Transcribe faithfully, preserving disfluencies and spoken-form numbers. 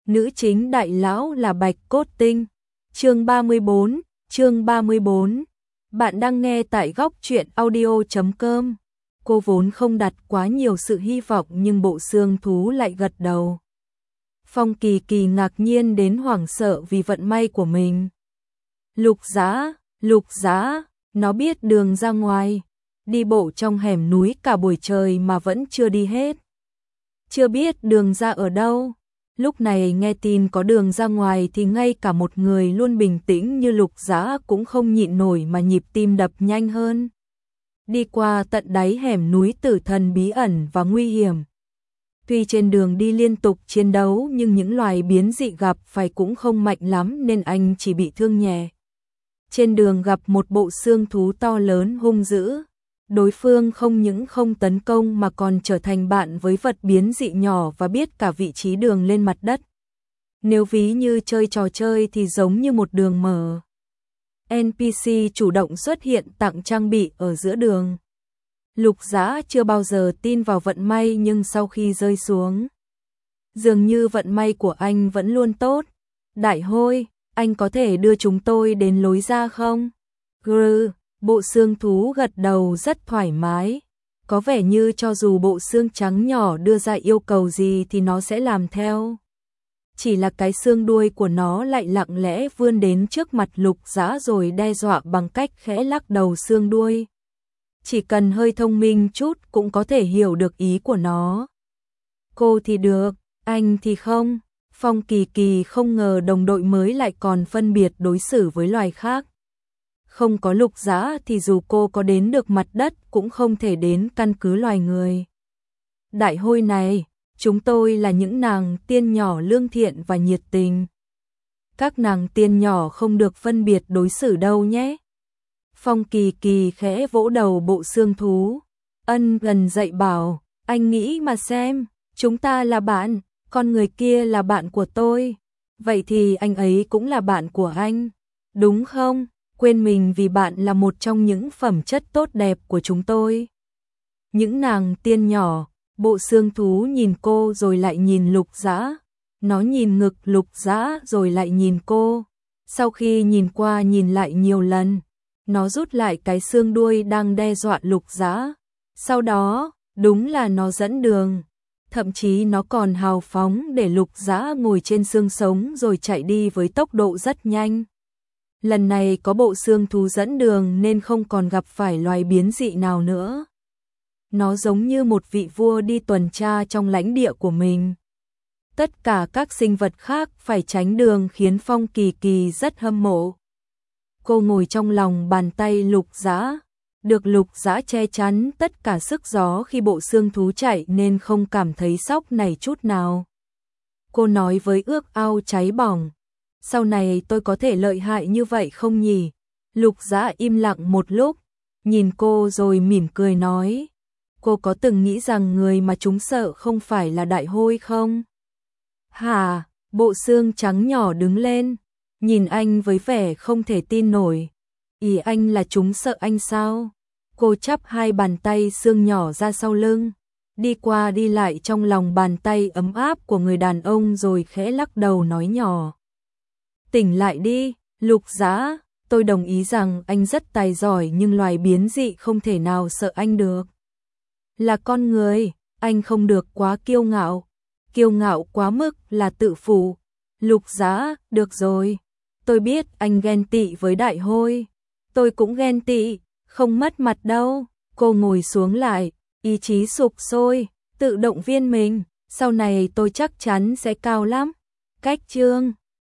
nữ chính đại lão là Bạch Cốt Tinh. Chương ba mươi bốn, chương ba mươi bốn. Bạn đang nghe tại góc truyện audio chấm com. Cô vốn không đặt quá nhiều sự hy vọng nhưng bộ xương thú lại gật đầu. Phong Kỳ Kỳ ngạc nhiên đến hoảng sợ vì vận may của mình. Lục Giá, Lục Giá, nó biết đường ra ngoài, đi bộ trong hẻm núi cả buổi trời mà vẫn chưa đi hết. Chưa biết đường ra ở đâu. Lúc này nghe tin có đường ra ngoài thì ngay cả một người luôn bình tĩnh như Lục Giá cũng không nhịn nổi mà nhịp tim đập nhanh hơn. Đi qua tận đáy hẻm núi tử thần bí ẩn và nguy hiểm. Tuy trên đường đi liên tục chiến đấu nhưng những loài biến dị gặp phải cũng không mạnh lắm nên anh chỉ bị thương nhẹ. Trên đường gặp một bộ xương thú to lớn hung dữ. Đối phương không những không tấn công mà còn trở thành bạn với vật biến dị nhỏ và biết cả vị trí đường lên mặt đất. Nếu ví như chơi trò chơi thì giống như một đường mở. en pê xê chủ động xuất hiện tặng trang bị ở giữa đường. Lục Giá chưa bao giờ tin vào vận may nhưng sau khi rơi xuống, dường như vận may của anh vẫn luôn tốt. Đại Hôi, anh có thể đưa chúng tôi đến lối ra không? Grr, bộ xương thú gật đầu rất thoải mái. Có vẻ như cho dù bộ xương trắng nhỏ đưa ra yêu cầu gì thì nó sẽ làm theo. Chỉ là cái xương đuôi của nó lại lặng lẽ vươn đến trước mặt Lục Giá rồi đe dọa bằng cách khẽ lắc đầu xương đuôi. Chỉ cần hơi thông minh chút cũng có thể hiểu được ý của nó. Cô thì được, anh thì không. Phong Kỳ Kỳ không ngờ đồng đội mới lại còn phân biệt đối xử với loài khác. Không có Lục Giá thì dù cô có đến được mặt đất cũng không thể đến căn cứ loài người. Đại Hôi này, chúng tôi là những nàng tiên nhỏ lương thiện và nhiệt tình. Các nàng tiên nhỏ không được phân biệt đối xử đâu nhé. Phong Kỳ Kỳ khẽ vỗ đầu bộ xương thú. Ân gần dậy bảo, anh nghĩ mà xem, chúng ta là bạn, con người kia là bạn của tôi. Vậy thì anh ấy cũng là bạn của anh, đúng không? Quên mình vì bạn là một trong những phẩm chất tốt đẹp của chúng tôi. Những nàng tiên nhỏ, bộ xương thú nhìn cô rồi lại nhìn Lục Giá. Nó nhìn ngực Lục Giá rồi lại nhìn cô. Sau khi nhìn qua nhìn lại nhiều lần, nó rút lại cái xương đuôi đang đe dọa Lục Giá. Sau đó, đúng là nó dẫn đường. Thậm chí nó còn hào phóng để Lục Giá ngồi trên xương sống rồi chạy đi với tốc độ rất nhanh. Lần này có bộ xương thú dẫn đường nên không còn gặp phải loài biến dị nào nữa. Nó giống như một vị vua đi tuần tra trong lãnh địa của mình. Tất cả các sinh vật khác phải tránh đường khiến Phong Kỳ Kỳ rất hâm mộ. Cô ngồi trong lòng bàn tay Lục Giá, được Lục Giá che chắn tất cả sức gió khi bộ xương thú chạy nên không cảm thấy sốc này chút nào. Cô nói với ước ao cháy bỏng, sau này tôi có thể lợi hại như vậy không nhỉ? Lục Giá im lặng một lúc, nhìn cô rồi mỉm cười nói, cô có từng nghĩ rằng người mà chúng sợ không phải là Đại Hôi không? Hả? Bộ xương trắng nhỏ đứng lên, nhìn anh với vẻ không thể tin nổi. Ý anh là chúng sợ anh sao? Cô chắp hai bàn tay xương nhỏ ra sau lưng, đi qua đi lại trong lòng bàn tay ấm áp của người đàn ông rồi khẽ lắc đầu nói nhỏ. Tỉnh lại đi, Lục Giá, tôi đồng ý rằng anh rất tài giỏi nhưng loài biến dị không thể nào sợ anh được. Là con người, anh không được quá kiêu ngạo. Kiêu ngạo quá mức là tự phụ. Lục Giá, được rồi. Tôi biết anh ghen tị với Đại Hôi. Tôi cũng ghen tị, không mất mặt đâu. Cô ngồi xuống lại, ý chí sục sôi, tự động viên mình. Sau này tôi chắc chắn sẽ cao lắm. Cách chương